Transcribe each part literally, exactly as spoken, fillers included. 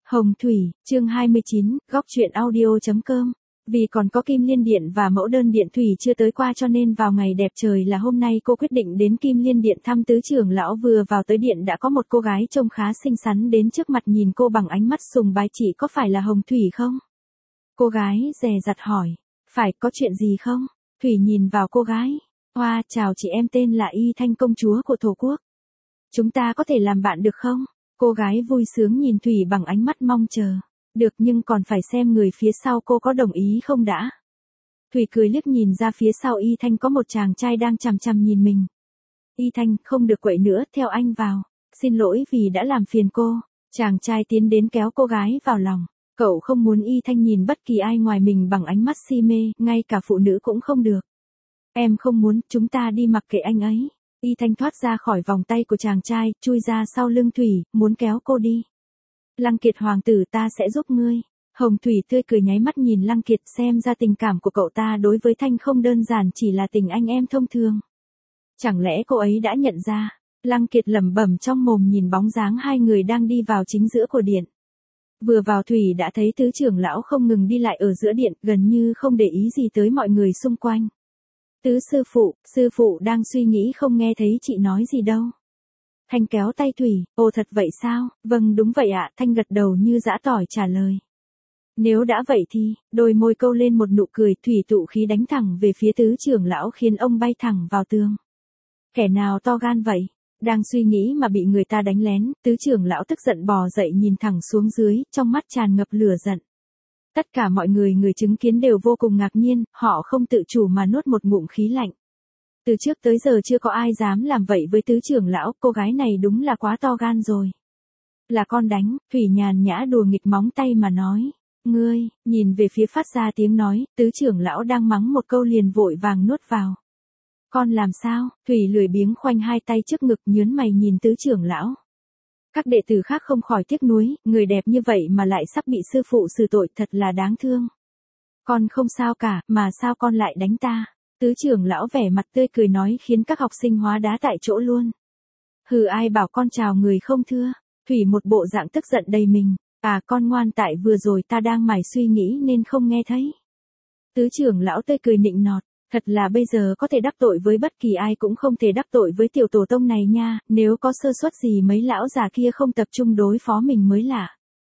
Hồng Thủy, chương hai mươi chín, góc truyện audio.com. Vì còn có Kim Liên Điện và mẫu đơn điện Thủy chưa tới qua cho nên vào ngày đẹp trời là hôm nay cô quyết định đến Kim Liên Điện thăm tứ trưởng lão. Vừa vào tới điện đã có một cô gái trông khá xinh xắn đến trước mặt nhìn cô bằng ánh mắt sùng bái. Chị có phải là Hồng Thủy không? Cô gái dè dặt hỏi. Phải, có chuyện gì không? Thủy nhìn vào cô gái. Hoa, chào chị, em tên là Y Thanh, công chúa của Thổ Quốc. Chúng ta có thể làm bạn được không? Cô gái vui sướng nhìn Thủy bằng ánh mắt mong chờ. Được, nhưng còn phải xem người phía sau cô có đồng ý không đã. Thủy cười liếc nhìn ra phía sau Y Thanh có một chàng trai đang chằm chằm nhìn mình. Y Thanh, không được quậy nữa, theo anh vào. Xin lỗi vì đã làm phiền cô. Chàng trai tiến đến kéo cô gái vào lòng. Cậu không muốn Y Thanh nhìn bất kỳ ai ngoài mình bằng ánh mắt si mê, ngay cả phụ nữ cũng không được. Em không muốn, chúng ta đi mặc kệ anh ấy. Y Thanh thoát ra khỏi vòng tay của chàng trai, chui ra sau lưng Thủy, muốn kéo cô đi. Lăng Kiệt hoàng tử, ta sẽ giúp ngươi. Hồng Thủy tươi cười nháy mắt nhìn Lăng Kiệt, xem ra tình cảm của cậu ta đối với Thanh không đơn giản chỉ là tình anh em thông thường. Chẳng lẽ cô ấy đã nhận ra? Lăng Kiệt lẩm bẩm trong mồm nhìn bóng dáng hai người đang đi vào chính giữa của điện. Vừa vào Thủy đã thấy tứ trưởng lão không ngừng đi lại ở giữa điện, gần như không để ý gì tới mọi người xung quanh. Tứ sư phụ, sư phụ đang suy nghĩ không nghe thấy chị nói gì đâu. Thanh kéo tay Thủy, ồ thật vậy sao? Vâng đúng vậy ạ, Thanh gật đầu như giã tỏi trả lời. Nếu đã vậy thì, đôi môi câu lên một nụ cười, Thủy tụ khí đánh thẳng về phía tứ trưởng lão khiến ông bay thẳng vào tường. Kẻ nào to gan vậy? Đang suy nghĩ mà bị người ta đánh lén, tứ trưởng lão tức giận bò dậy nhìn thẳng xuống dưới, trong mắt tràn ngập lửa giận. Tất cả mọi người người chứng kiến đều vô cùng ngạc nhiên, họ không tự chủ mà nuốt một ngụm khí lạnh. Từ trước tới giờ chưa có ai dám làm vậy với tứ trưởng lão, cô gái này đúng là quá to gan rồi. Là con đánh, Thủy nhàn nhã đùa nghịch móng tay mà nói. Ngươi, nhìn về phía phát ra tiếng nói, tứ trưởng lão đang mắng một câu liền vội vàng nuốt vào. Con làm sao? Thủy lười biếng khoanh hai tay trước ngực nhớn mày nhìn tứ trưởng lão. Các đệ tử khác không khỏi tiếc nuối, người đẹp như vậy mà lại sắp bị sư phụ xử tội, thật là đáng thương. Con không sao cả, mà sao con lại đánh ta? Tứ trưởng lão vẻ mặt tươi cười nói khiến các học sinh hóa đá tại chỗ luôn. Hừ, ai bảo con chào người không thưa? Thủy một bộ dạng tức giận đầy mình. À, con ngoan, tại vừa rồi ta đang mải suy nghĩ nên không nghe thấy. Tứ trưởng lão tươi cười nịnh nọt. Thật là bây giờ có thể đắc tội với bất kỳ ai cũng không thể đắc tội với tiểu tổ tông này nha, nếu có sơ suất gì mấy lão già kia không tập trung đối phó mình mới lạ.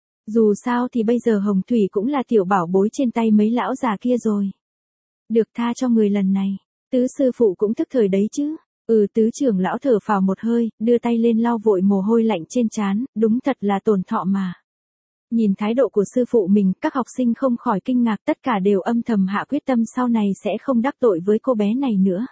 Dù sao thì bây giờ Hồng Thủy cũng là tiểu bảo bối trên tay mấy lão già kia rồi. Được, tha cho người lần này. Tứ sư phụ cũng thức thời đấy chứ. Ừ, tứ trưởng lão thở phào một hơi, đưa tay lên lau vội mồ hôi lạnh trên trán, đúng thật là tổn thọ mà. Nhìn thái độ của sư phụ mình, các học sinh không khỏi kinh ngạc, tất cả đều âm thầm hạ quyết tâm sau này sẽ không đắc tội với cô bé này nữa.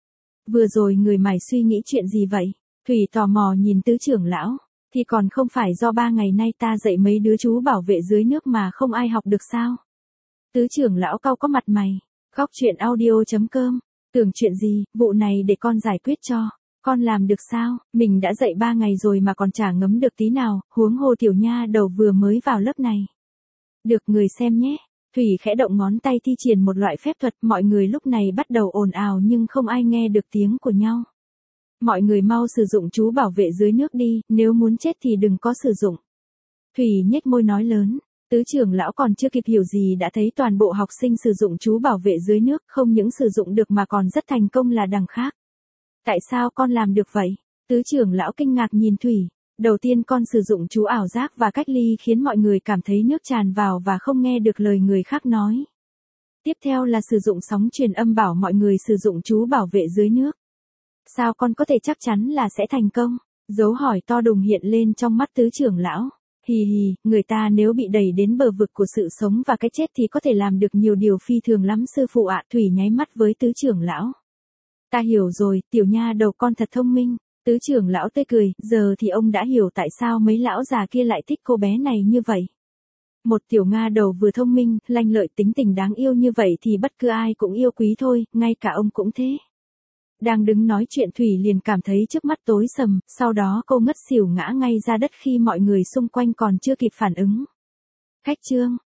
Vừa rồi người mải suy nghĩ chuyện gì vậy? Thủy tò mò nhìn tứ trưởng lão, thì còn không phải do ba ngày nay ta dạy mấy đứa chú bảo vệ dưới nước mà không ai học được sao? Tứ trưởng lão cau có mặt mày, góc truyện audio.com, tưởng chuyện gì, vụ này để con giải quyết cho. Con làm được sao? Mình đã dạy ba ngày rồi mà còn chả ngấm được tí nào, huống hồ tiểu nha đầu vừa mới vào lớp này. Được, người xem nhé. Thủy khẽ động ngón tay thi triển một loại phép thuật, mọi người lúc này bắt đầu ồn ào nhưng không ai nghe được tiếng của nhau. Mọi người mau sử dụng chú bảo vệ dưới nước đi, nếu muốn chết thì đừng có sử dụng. Thủy nhếch môi nói lớn. Tứ trưởng lão còn chưa kịp hiểu gì đã thấy toàn bộ học sinh sử dụng chú bảo vệ dưới nước, không những sử dụng được mà còn rất thành công là đằng khác. Tại sao con làm được vậy? Tứ trưởng lão kinh ngạc nhìn Thủy. Đầu tiên con sử dụng chú ảo giác và cách ly khiến mọi người cảm thấy nước tràn vào và không nghe được lời người khác nói. Tiếp theo là sử dụng sóng truyền âm bảo mọi người sử dụng chú bảo vệ dưới nước. Sao con có thể chắc chắn là sẽ thành công? Dấu hỏi to đùng hiện lên trong mắt tứ trưởng lão. Hì hì, người ta nếu bị đẩy đến bờ vực của sự sống và cái chết thì có thể làm được nhiều điều phi thường lắm sư phụ ạ. Thủy nháy mắt với tứ trưởng lão. Ta hiểu rồi, tiểu nha đầu con thật thông minh. Tứ trưởng lão tươi cười, giờ thì ông đã hiểu tại sao mấy lão già kia lại thích cô bé này như vậy. Một tiểu nga đầu vừa thông minh, lanh lợi, tính tình đáng yêu như vậy thì bất cứ ai cũng yêu quý thôi, ngay cả ông cũng thế. Đang đứng nói chuyện Thủy liền cảm thấy trước mắt tối sầm, sau đó cô ngất xỉu ngã ngay ra đất khi mọi người xung quanh còn chưa kịp phản ứng. Khách trương,